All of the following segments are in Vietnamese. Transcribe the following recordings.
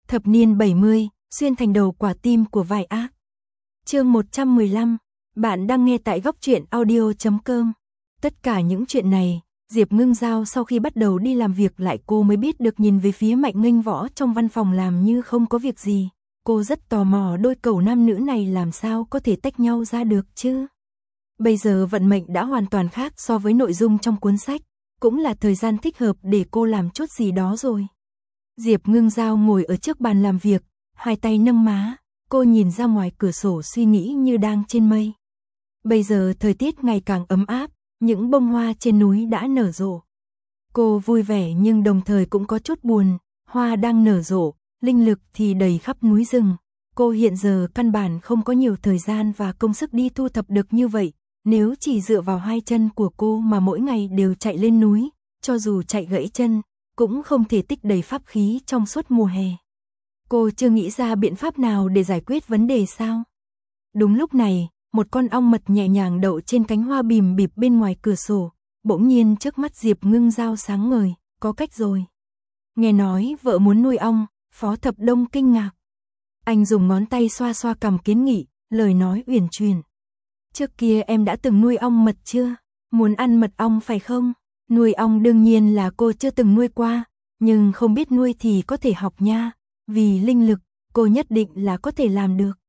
Thập niên 70, xuyên thành đầu quả tim của vài ác. Chương 115, bạn đang nghe tại goctruyện.audio.com. Tất cả những chuyện này, Diệp Ngưng Giao sau khi bắt đầu đi làm việc lại cô mới biết được, nhìn về phía Mạnh Nghênh Võ trong văn phòng làm như không có việc gì. Cô rất tò mò đôi cẩu nam nữ này làm sao có thể tách nhau ra được chứ. Bây giờ vận mệnh đã hoàn toàn khác so với nội dung trong cuốn sách, cũng là thời gian thích hợp để cô làm chút gì đó rồi. Diệp Ngưng Giao ngồi ở trước bàn làm việc, hai tay nâng má, cô nhìn ra ngoài cửa sổ suy nghĩ như đang trên mây. Bây giờ thời tiết ngày càng ấm áp, những bông hoa trên núi đã nở rộ. Cô vui vẻ nhưng đồng thời cũng có chút buồn, hoa đang nở rộ, linh lực thì đầy khắp núi rừng. Cô hiện giờ căn bản không có nhiều thời gian và công sức đi thu thập được như vậy. Nếu chỉ dựa vào hai chân của cô mà mỗi ngày đều chạy lên núi, cho dù chạy gãy chân, cũng không thể tích đầy pháp khí trong suốt mùa hè. Cô chưa nghĩ ra biện pháp nào để giải quyết vấn đề sao? Đúng lúc này, một con ong mật nhẹ nhàng đậu trên cánh hoa bìm bịp bên ngoài cửa sổ. Bỗng nhiên trước mắt Diệp Ngưng Giao sáng ngời, có cách rồi. Nghe nói vợ muốn nuôi ong, Phó Thập Đông kinh ngạc. Anh dùng ngón tay xoa xoa cằm kiến nghị, lời nói uyển chuyển. Trước kia em đã từng nuôi ong mật chưa? Muốn ăn mật ong phải không? Nuôi ong đương nhiên là cô chưa từng nuôi qua, nhưng không biết nuôi thì có thể học nha. Vì linh lực, cô nhất định là có thể làm được.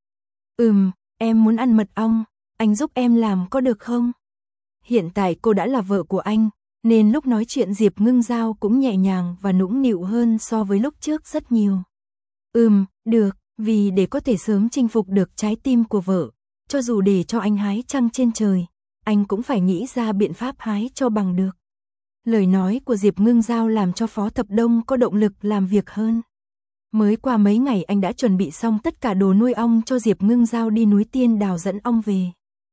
Em muốn ăn mật ong, anh giúp em làm có được không? Hiện tại cô đã là vợ của anh, nên lúc nói chuyện Diệp Ngưng Giao cũng nhẹ nhàng và nũng nịu hơn so với lúc trước rất nhiều. Được, vì để có thể sớm chinh phục được trái tim của vợ, cho dù để cho anh hái trăng trên trời, anh cũng phải nghĩ ra biện pháp hái cho bằng được. Lời nói của Diệp Ngưng Giao làm cho Phó Thập Đông có động lực làm việc hơn. Mới qua mấy ngày anh đã chuẩn bị xong tất cả đồ nuôi ong cho Diệp Ngưng Giao đi núi Tiên Đào dẫn ong về.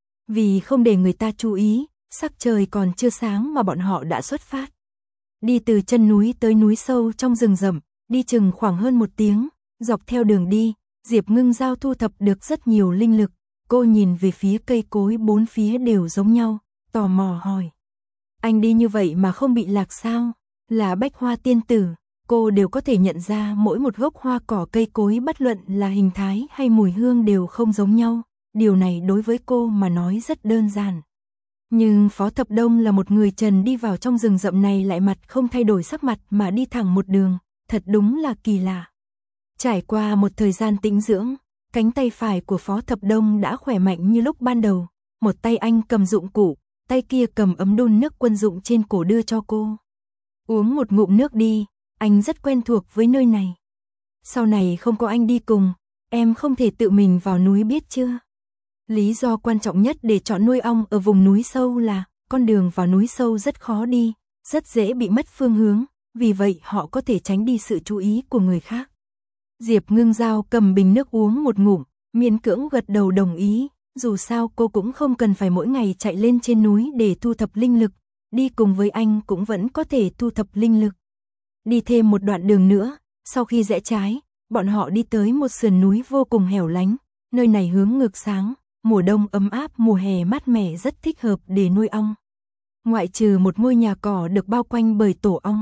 Vì không để người ta chú ý, sắc trời còn chưa sáng mà bọn họ đã xuất phát. Đi từ chân núi tới núi sâu trong rừng rậm, đi chừng khoảng hơn 1 tiếng, dọc theo đường đi, Diệp Ngưng Giao thu thập được rất nhiều linh lực. Cô nhìn về phía cây cối bốn phía đều giống nhau, tò mò hỏi. Anh đi như vậy mà không bị lạc sao? Là bách hoa tiên tử, cô đều có thể nhận ra mỗi một gốc hoa cỏ cây cối bất luận là hình thái hay mùi hương đều không giống nhau. Điều này đối với cô mà nói rất đơn giản. Nhưng Phó Thập Đông là một người trần đi vào trong rừng rậm này lại mặt không thay đổi sắc mặt mà đi thẳng một đường, thật đúng là kỳ lạ. Trải qua một thời gian tĩnh dưỡng, cánh tay phải của Phó Thập Đông đã khỏe mạnh như lúc ban đầu, một tay anh cầm dụng cụ, tay kia cầm ấm đun nước quân dụng trên cổ đưa cho cô. Uống một ngụm nước đi, anh rất quen thuộc với nơi này. Sau này không có anh đi cùng, em không thể tự mình vào núi biết chưa? Lý do quan trọng nhất để chọn nuôi ong ở vùng núi sâu là con đường vào núi sâu rất khó đi, rất dễ bị mất phương hướng, vì vậy họ có thể tránh đi sự chú ý của người khác. Diệp Ngưng Giao cầm bình nước uống một ngụm, miễn cưỡng gật đầu đồng ý, dù sao cô cũng không cần phải mỗi ngày chạy lên trên núi để thu thập linh lực, đi cùng với anh cũng vẫn có thể thu thập linh lực. Đi thêm một đoạn đường nữa, sau khi rẽ trái, bọn họ đi tới một sườn núi vô cùng hẻo lánh, nơi này hướng ngược sáng, mùa đông ấm áp mùa hè mát mẻ rất thích hợp để nuôi ong. Ngoại trừ một ngôi nhà cỏ được bao quanh bởi tổ ong.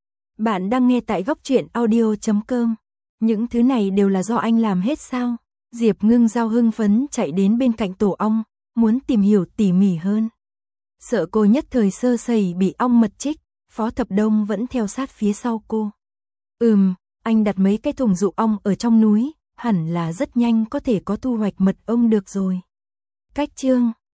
Bạn đang nghe tại goctruyện.audio.com. Những thứ này đều là do anh làm hết sao? Diệp Ngưng Giao hưng phấn chạy đến bên cạnh tổ ong, muốn tìm hiểu tỉ mỉ hơn. Sợ cô nhất thời sơ sẩy bị ong mật chích, Phó Thập Đông vẫn theo sát phía sau cô. Anh đặt mấy cái thùng dụ ong ở trong núi, hẳn là rất nhanh có thể có thu hoạch mật ong được rồi. Cách chương